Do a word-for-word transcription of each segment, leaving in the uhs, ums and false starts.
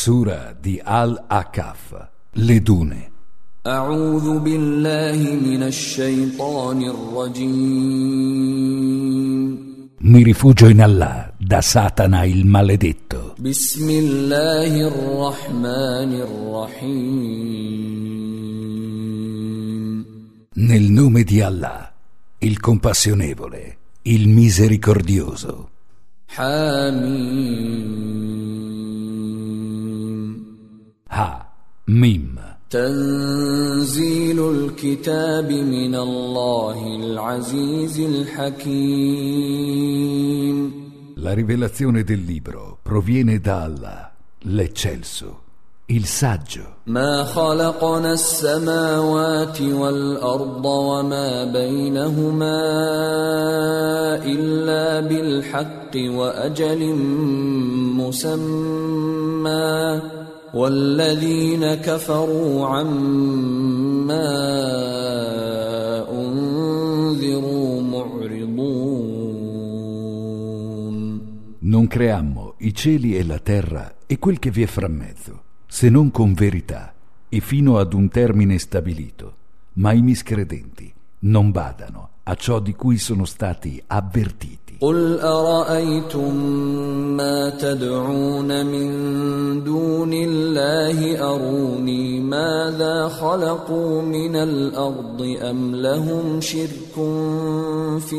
Sura di Al-Ahqaf, le dune. أعوذ بالله من الشيطان الرجيم. Mi rifugio in Allah da Satana il maledetto. بسم الله الرحمن الرحيم. Nel nome di Allah, il compassionevole, il misericordioso. حميم. Ha, Mim. تنزيل الكتاب من الله العزيز الحكيم. La rivelazione del libro proviene da Allah, l'eccelso, il saggio. ما خلقنا السماوات والأرض وما بينهما إلا بالحق وأجل مسمى والذين كفروا عما أنذروا معرضون. Non creammo i cieli e la terra e quel che vi è fra mezzo, se non con verità e fino ad un termine stabilito, ma i miscredenti non badano a ciò di cui sono stati avvertiti. قل أرأيتم ما تدعون من دون الله أروني ماذا خلقوا من الأرض أم لهم شرك في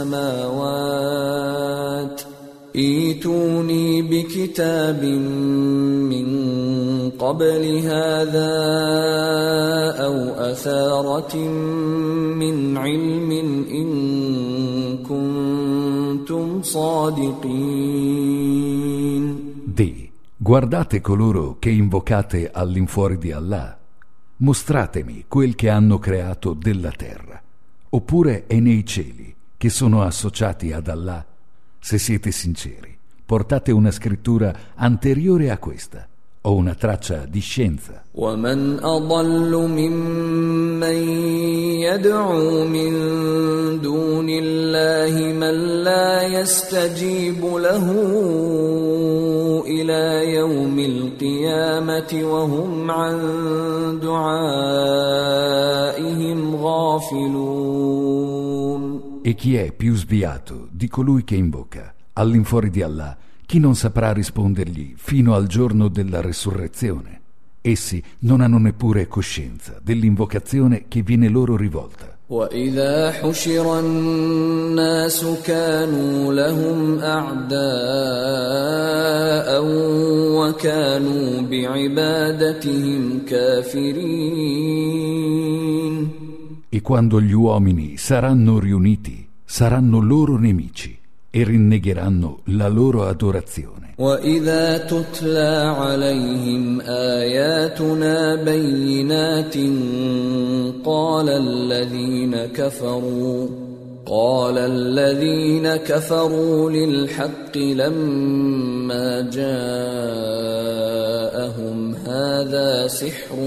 السماوات ائتوني بكتاب من قبل هذا أو أثارة من علم إن كنتم صادقين. Di, guardate coloro che invocate all'infuori di Allah, mostratemi quel che hanno creato della terra, oppure è nei cieli che sono associati ad Allah. Se siete sinceri, portate una scrittura anteriore a questa o una traccia di scienza. ومن أضل ممن يدعو من دون الله من لا يستجيب له إلى يوم القيامة وهم عن دعائهم غافلون. E chi è più sviato di colui che invoca all'infuori di Allah, chi non saprà rispondergli fino al giorno della resurrezione? Essi non hanno neppure coscienza dell'invocazione che viene loro rivolta. وَإِذَا حُشِرَ النَّاسُ كَانُوا لَهُمْ أَعْدَاءً وَكَانُوا بِعِبَادَتِهِمْ كَافِرِينَ. E quando gli uomini saranno riuniti, saranno loro nemici e rinnegheranno la loro adorazione. وَإِذَا تُتْلَى عَلَيْهِمْ آيَاتُنَا بَيِّنَاتٍ قَالَ الَّذِينَ كَفَرُوا قَالَ الَّذِينَ كَفَرُوا لِلْحَقِّ لَمَّا جَاءَهُمْ هَذَا سِحْرٌ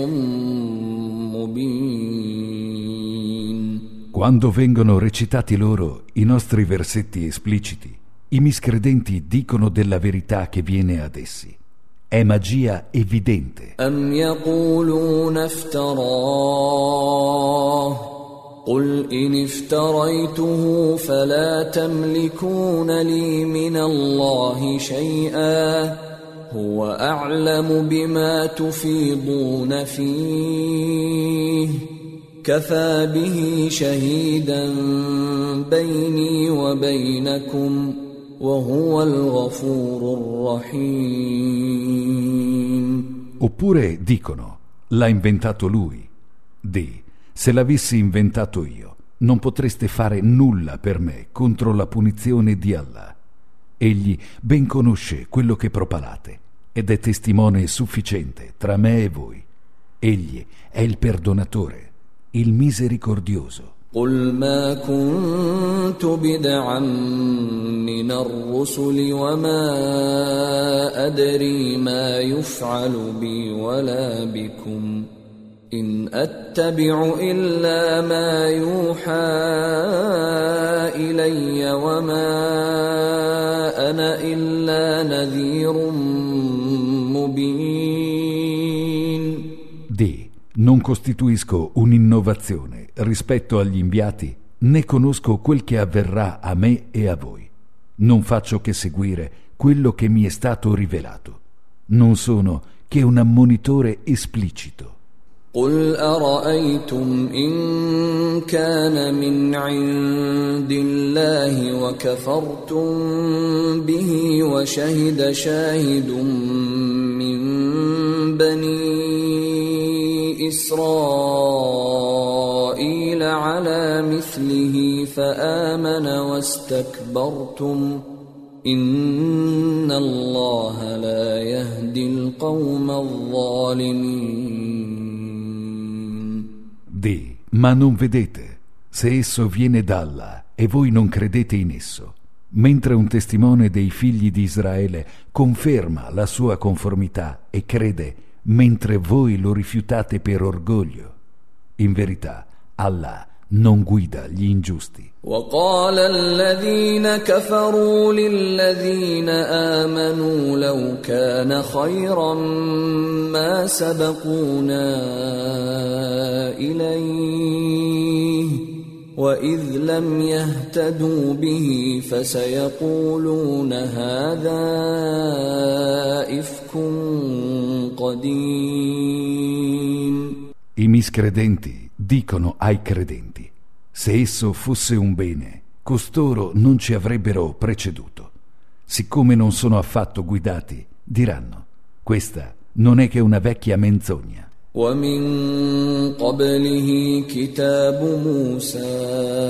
مُبِينٌ. Quando vengono recitati loro i nostri versetti espliciti, i miscredenti dicono della verità che viene ad essi. È magia evidente. أَمْ يَقُولُونَ افْتَرَاهُ قُلْ إِنِ افْتَرَيْتُهُ فَلَا تَمْلِكُونَ لِي مِنَ اللَّهِ شَيْئًا هُوَ أَعْلَمُ بِمَا تُفِيضُونَ فِيهِ كَفَى بِهِ شَهِيدًا بَيْنِي وَبَيْنَكُمْ وَهُوَ الْغَفُورُ الرَّحِيمُ. Oppure dicono, l'ha inventato lui. Di, se l'avessi inventato io, non potreste fare nulla per me contro la punizione di Allah. Egli ben conosce quello che propalate ed è testimone sufficiente tra me e voi. Egli è il perdonatore, il misericordioso. قل ما كنت بدعا من الرسل وما أدري ما يفعل بي ولا بكم إن أتبع إلا ما يوحى إلي وما أنا إلا نذير مبين. Dì, non costituisco un'innovazione rispetto agli inviati, né conosco quel che avverrà a me e a voi. Non faccio che seguire quello che mi è stato rivelato. Non sono che un ammonitore esplicito. قل أرأيتم إن كان من عند الله وكفرتم به وشهد شاهد من بني إسرائيل على مثله فآمن واستكبرتم إن الله لا يهدي القوم الظالمين. Dì, ma non vedete, se esso viene d'Allah e voi non credete in esso, mentre un testimone dei figli di Israele conferma la sua conformità e crede, mentre voi lo rifiutate per orgoglio. In verità, Allah non guida gli ingiusti. وقال الذين كفروا للذين آمنوا لو كان خيرا ما سبقونا إليه وإذ لم يهتدوا به فسيقولون هذا إفك قديم. I miscredenti dicono ai credenti: se esso fosse un bene, costoro non ci avrebbero preceduto. Siccome non sono affatto guidati, diranno: questa non è che una vecchia menzogna. ومن قبله كتاب موسى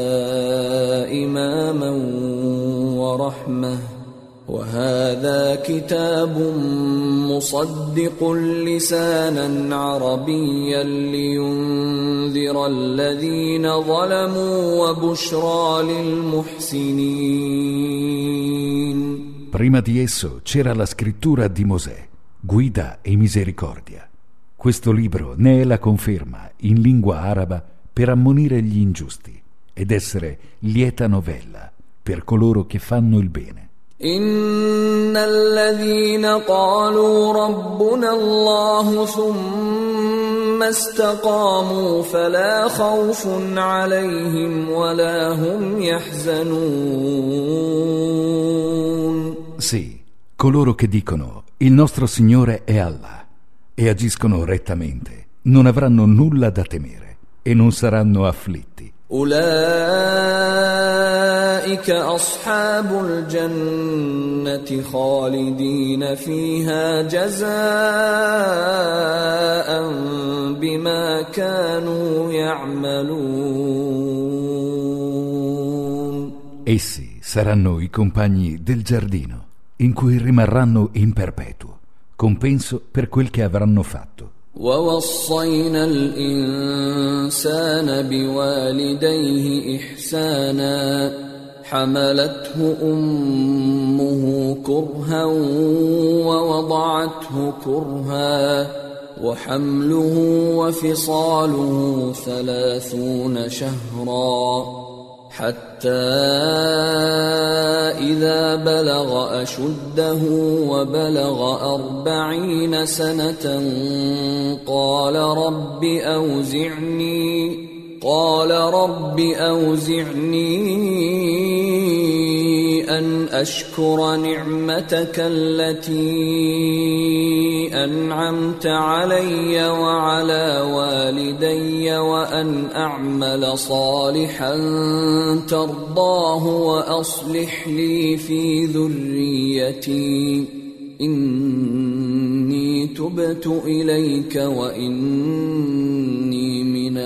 إماما ورحمة وهذا كتاب مصدق لسانا عربيا لينذر الذين ظلموا وبشرى للمحسنين. Prima di esso c'era la scrittura di Mosè, guida e misericordia. Questo libro ne è la conferma in lingua araba per ammonire gli ingiusti ed essere lieta novella per coloro che fanno il bene. إن الذين قالوا ربنا الله ثم استقاموا فلا خوف عليهم ولا هم يحزنون. Sì, coloro che dicono il nostro Signore è Allah e agiscono rettamente non avranno nulla da temere e non saranno afflitti. أولئك أصحاب الجنة خالدين فيها جزاء بما كانوا يعملون. Essi saranno i compagni del giardino in cui rimarranno in perpetuo, compenso per quel che avranno fatto. ووصينا الإنسان بوالديه إحسانا حملته أمه كرها ووضعته كرها وحمله وفصاله ثلاثون شهرا حتى إذا بلغ أشده وبلغ أربعين سنة قال رب أوزعني قال رب أوزعني أن أشكر نعمتك التي أنعمت علي وعلى والدي وأن أعمل صالحا ترضاه وأصلح لي في ذريتي إني تبت إليك وإني من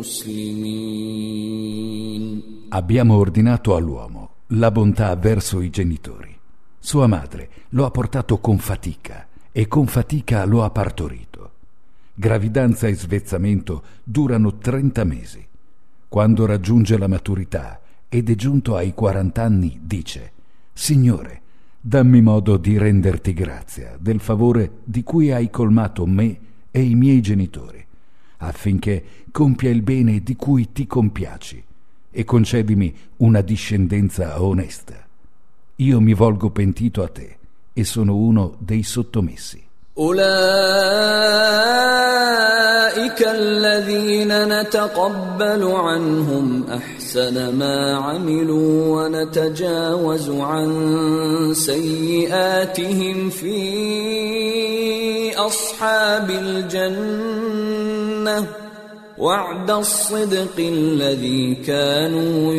المسلمين. Abbiamo ordinato all'uomo la bontà verso i genitori. Sua madre lo ha portato con fatica e con fatica lo ha partorito. Gravidanza e svezzamento durano trenta mesi. Quando raggiunge la maturità ed è giunto ai quarant'anni, dice: Signore, dammi modo di renderti grazia del favore di cui hai colmato me e i miei genitori, affinché compia il bene di cui ti compiaci e concedimi una discendenza onesta. Io mi volgo pentito a te e sono uno dei sottomessi. أولئك أولئك الذين نتقبل عنهم أحسن ما عملوا ونتجاوز عن سيئاتهم في أصحاب الجنة وعد الصدق الذي كانوا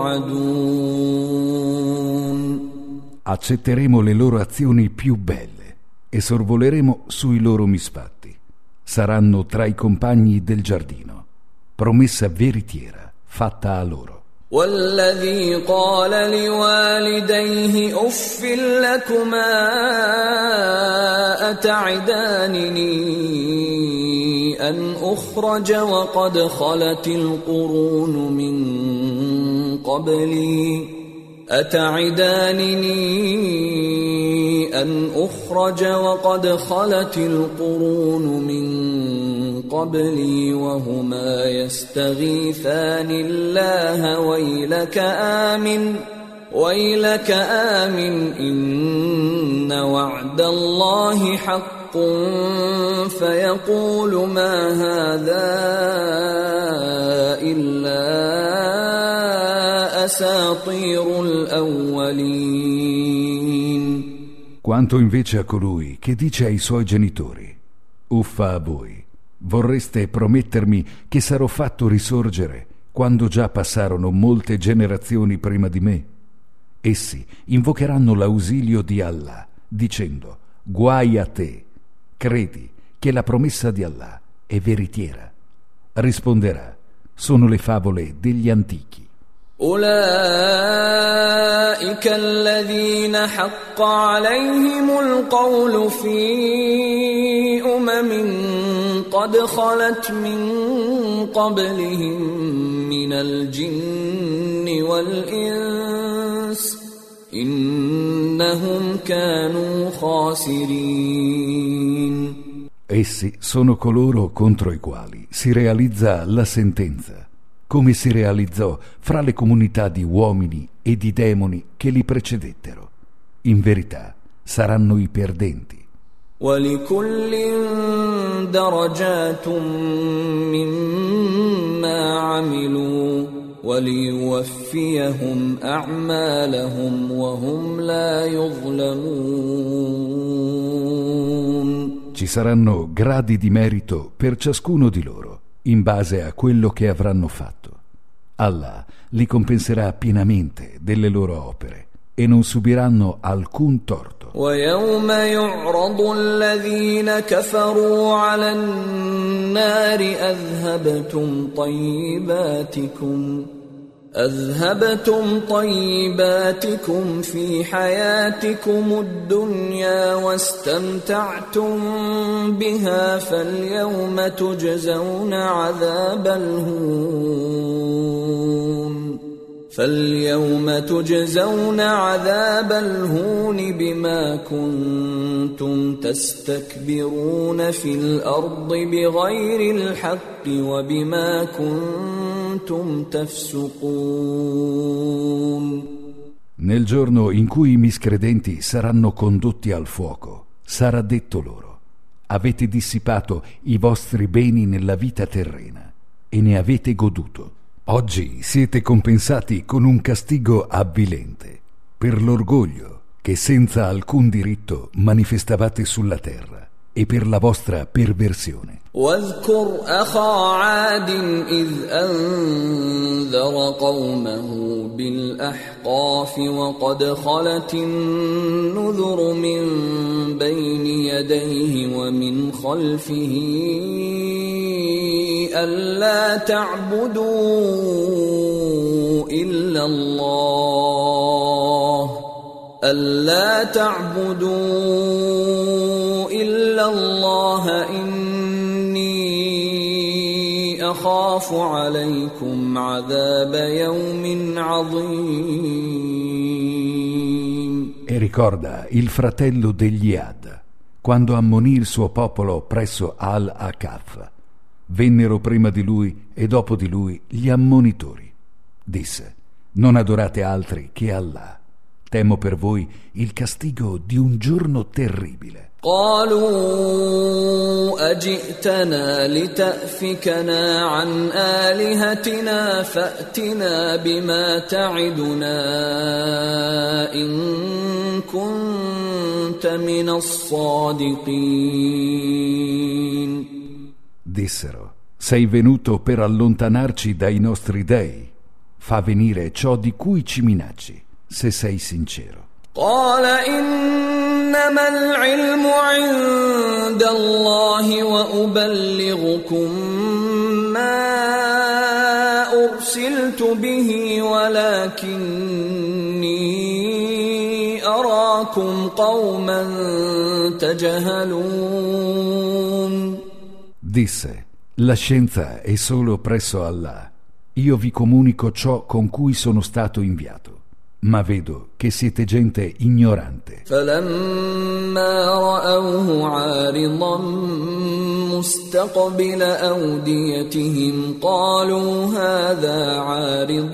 يوعدون. Accetteremo le loro azioni più belle e sorvoleremo sui loro misfatti. Saranno tra i compagni del giardino, promessa veritiera fatta a loro. والذي قال لوالديه أف لكما أتعدانني أن أخرج وقد خلت القرون من قبلي أتعدانني أن أخرج وقد خلت القرون من قبلي وهما يستغيثان الله ويلك آمن ويلك آمن إن وعد الله حق فيقول ما هذا إلا أساطير الأولين. Quanto invece a colui che dice ai suoi genitori: uffa a voi, vorreste promettermi che sarò fatto risorgere quando già passarono molte generazioni prima di me? Essi invocheranno l'ausilio di Allah, dicendo: guai a te, credi che la promessa di Allah è veritiera. Risponderà: sono le favole degli antichi. أولئك الذين حق عليهم القول في أمم قد خلت من قبلهم من الجن والإنس إنهم كانوا خاسرين. Essi sono coloro contro i quali si realizza la sentenza, come si realizzò fra le comunità di uomini e di demoni che li precedettero. In verità saranno i perdenti. وَلِكُلٍّ دَرَجَاتٌ مِّمَّا عَمِلُوا وَلِيُوَفِّيَهُمْ أَعْمَالَهُمْ وَهُمْ لَا يُظْلَمُونَ. Ci saranno gradi di merito per ciascuno di loro, in base a quello che avranno fatto. Allah li compenserà pienamente delle loro opere e non subiranno alcun torto. وَيَوْمَ يُعْرَضُ الَّذِينَ كَفَرُوا عَلَى النَّارِ أَذْهَبْتُمْ طَيِّبَاتِكُمْ أذهبتم طيباتكم في حياتكم الدنيا واستمتعتم بها فاليوم تجزون عذاب الهون فاليوم تجزون عذاب الهون بما كنتم تستكبرون في الأرض بغير الحق وبما كنتم تفسقون. Nel giorno in cui i miscredenti saranno condotti al fuoco, sarà detto loro: avete dissipato i vostri beni nella vita terrena e ne avete goduto. Oggi siete compensati con un castigo avvilente per l'orgoglio che senza alcun diritto manifestavate sulla terra e per la vostra perversione. واذكر أخا عاد إذ أنذر قومه بالأحقاف وقد خلت النذر من بين يديه ومن خلفه ألا تعبدوا إلا الله ألا تعبدوا إلا الله إني أخاف عليكم عذاب يوم عظيم. E ricorda il fratello degli Ad, quando ammonì il suo popolo presso Al-Akaf. Vennero prima di lui e dopo di lui gli ammonitori. Disse: non adorate altri che Allah. Temo per voi il castigo di un giorno terribile. قالوا أجئتنا لتأفكنا عن آلهتنا فأتنا بما تعدنا إن كنت من الصادقين. Dissero: sei venuto per allontanarci dai nostri dei. Fa venire ciò di cui ci minacci, se sei sincero. قال إنما العلم عند الله وأبلغكم ما أرسلت به ولكني أراكم قوما تجهلون. Disse: la scienza è solo presso Allah. Io vi comunico ciò con cui sono stato inviato, ma vedo che siete gente ignorante. فلما رأوه عارضا مستقبل أوديتهم قالوا هذا عارض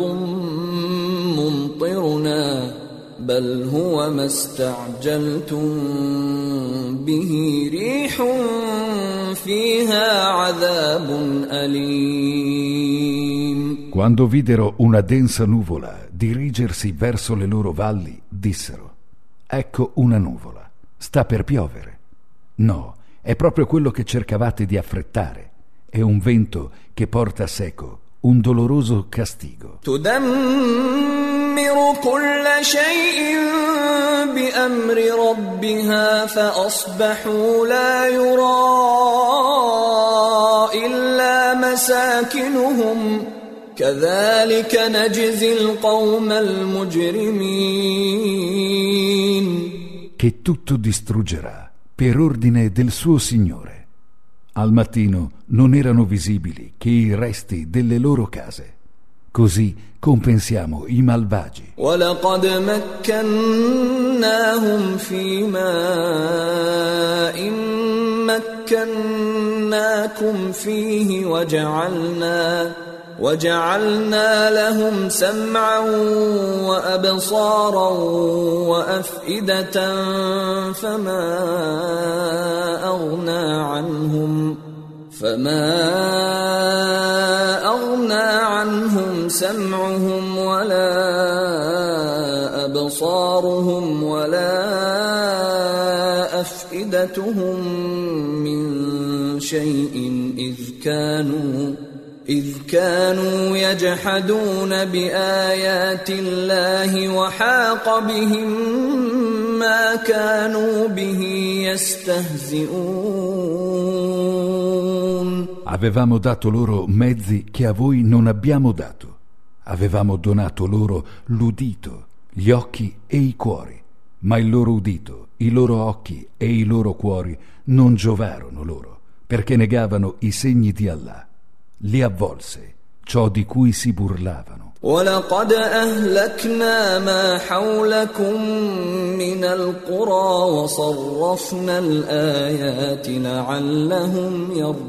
ممطرنا بل هو ما استعجلتم به ريح فيها عذاب أليم. Quando videro una densa nuvola dirigersi verso le loro valli, dissero: ecco una nuvola, sta per piovere. No, è proprio quello che cercavate di affrettare. È un vento che porta a seco un doloroso castigo. تدمر كل شيء بأمر ربها فأصبحوا لا يرى إلا مساكنهم كذلك نجزي القوم المجرمين. Che tutto distruggerà per ordine del suo Signore. Al mattino non erano visibili che i resti delle loro case. Così compensiamo i malvagi. وَلَقَدْ مَكَّنَّاهُمْ فِي مَاءٍ مَكَّنَّاكُمْ فِيهِ وَجَعَلْنَا وَجَعَلْنَا لَهُمْ سَمْعًا وَأَبْصَارًا وَأَفْئِدَةً فَمَا أَغْنَى عَنْهُمْ فَمَا أَغْنَى عَنْهُمْ سَمْعُهُمْ وَلَا أَبْصَارُهُمْ وَلَا أَفْئِدَتُهُمْ مِنْ شَيْءٍ إِذْ كَانُوا إذ كانوا يجحدون بآيات الله وحاق بهم ما كانوا به يستهزئون. Avevamo dato loro mezzi che a voi non abbiamo dato. Avevamo donato loro l'udito, gli occhi e i cuori, ma il loro udito, i loro occhi e i loro cuori non giovarono loro, perché negavano i segni di Allah. Li avvolse ciò di cui si burlavano. وَلَقَدْ أَهْلَكْنَا مَا حَوْلَكُمْ مِنَ الْقُرَى وَصَرَّفْنَا الْآيَاتِ لَعَلَّهُمْ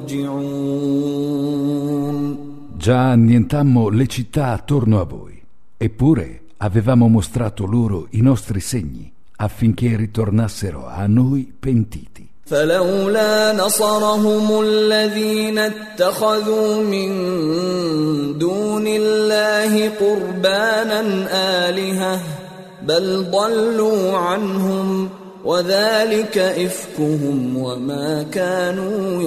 يَرْجِعُونَ. Già annientammo le città attorno a voi, eppure avevamo mostrato loro i nostri segni affinché ritornassero a noi pentiti. فلولا نصرهم الذين اتخذوا من دون الله قربانا آلهة بل ضلوا عنهم وذلك إفكهم وما كانوا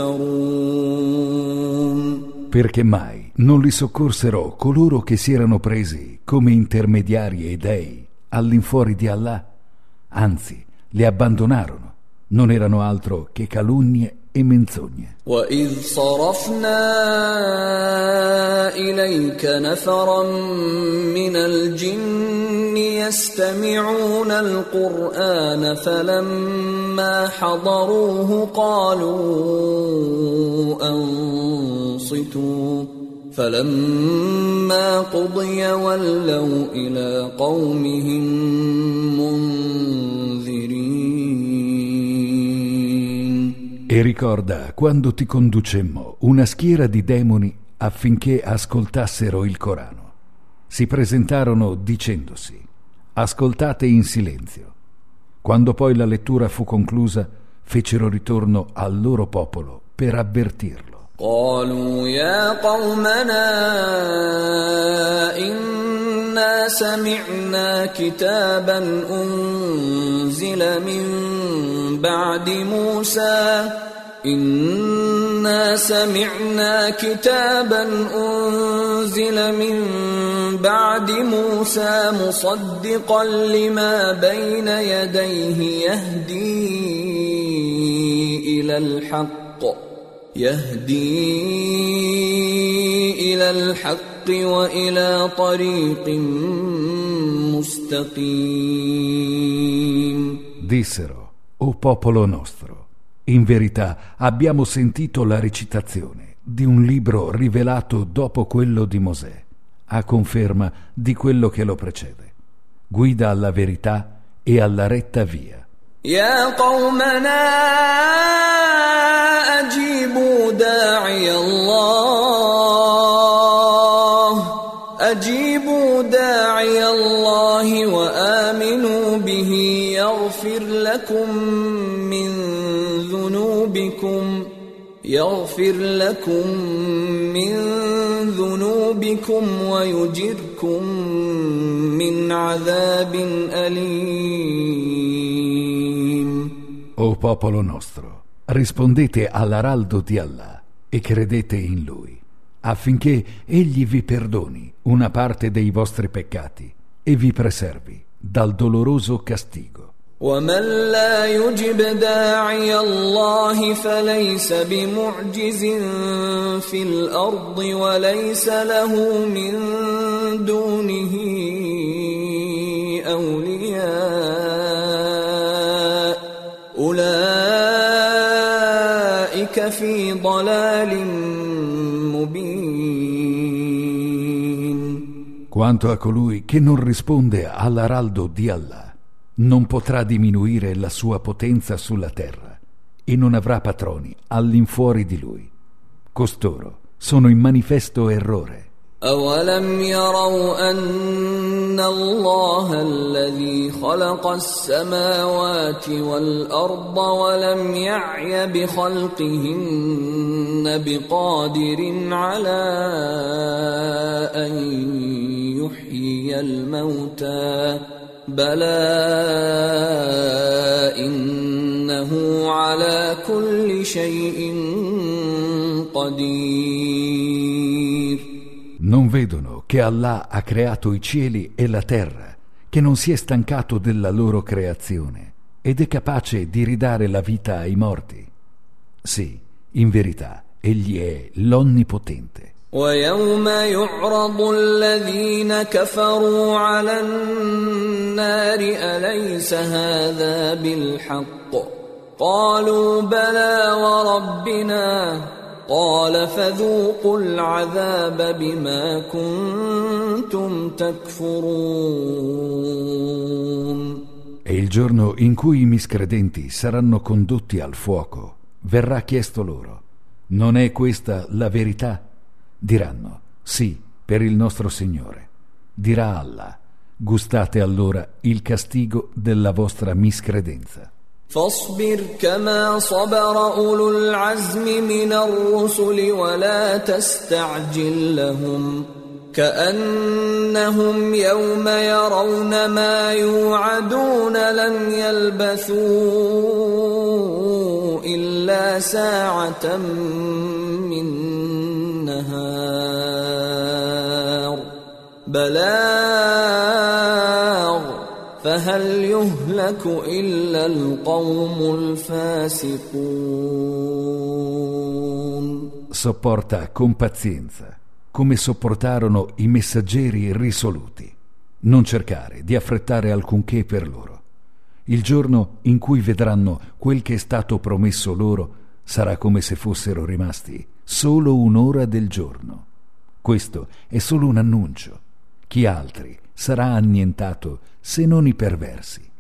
يفترون. Perché mai non li soccorsero coloro che si erano presi come intermediari e dei all'infuori di Allah? Anzi, li abbandonarono. Non erano altro che calunnie e menzogne. وَإِذْ صَرَفْنَا إِلَيْكَ نَفَرًا مِنَ الْجِنِّ يَسْتَمِعُونَ الْقُرْآنَ فَلَمَّا حَضَرُوهُ قَالُوا أَنصِتُوا فَلَمَّا قُضِيَ وَلَّوْا إِلَى قَوْمِهِمْ مُنذِرِينَ. E ricorda quando ti conducemmo una schiera di demoni affinché ascoltassero il Corano. Si presentarono dicendosi: ascoltate in silenzio. Quando poi la lettura fu conclusa, fecero ritorno al loro popolo per avvertirlo. قالوا يا قومنا إنا سمعنا كتابا أنزل من بعد موسى إنا سمعنا كتابا أنزل من بعد موسى مصدقا لما بين يديه يهدي إلى الحق يهدي إلى الحق وإلى طريق مستقيم. Dissero: O popolo nostro, in verità abbiamo sentito la recitazione di un libro rivelato dopo quello di Mosè, a conferma di quello che lo precede. Guida alla verità e alla retta via. يا قومنا أجيبوا داعي الله أجيبوا داعي الله وآمنوا به يغفر لكم من ذنوبكم يغفر لكم من ذنوبكم ويجركم من عذاب أليم. O popolo nostro, rispondete all'araldo di Allah e credete in Lui, affinché Egli vi perdoni una parte dei vostri peccati e vi preservi dal doloroso castigo. ومن لا يجب داعي الله فليس بمعجز في الأرض وليس له من دونه أولياء أولئك في ضلال مبين. Quanto a colui che non risponde all'araldo di Allah, non potrà diminuire la sua potenza sulla terra e non avrà patroni all'infuori di lui. Costoro sono in manifesto errore. أولم يروا أن الله الذي خلق السماوات والأرض ولم يعي بخلقهن بقادر على أن يحيي الموتى بلى إنه على كل شيء قدير. Non vedono che Allah ha creato i cieli e la terra, che non si è stancato della loro creazione ed è capace di ridare la vita ai morti? Sì, in verità, Egli è l'Onnipotente. ويوم يعرض الذين كفروا على النار أليس هذا بالحق قالوا بلى وربنا قال فذوقوا العذاب بما كنتم تكفرون. E il giorno in cui i miscredenti saranno condotti al fuoco, verrà chiesto loro: non è questa la verità? Diranno: sì, per il nostro Signore. Dirà Allah: gustate allora il castigo della vostra miscredenza. فاصبر كما صبر أولو العزم من الرسل ولا تستعجل لهم كأنهم يوم يرون ما يوعدون لم يلبثوا إلا ساعة من نهار بلاغ فهل يهلك إلا القوم الفاسقون. Sopporta con pazienza, come sopportarono i messaggeri risoluti. Non cercare di affrettare alcunché per loro. Il giorno in cui vedranno quel che è stato promesso loro sarà come se fossero rimasti solo un'ora del giorno. Questo è solo un annuncio. Chi altri sarà annientato se non i perversi.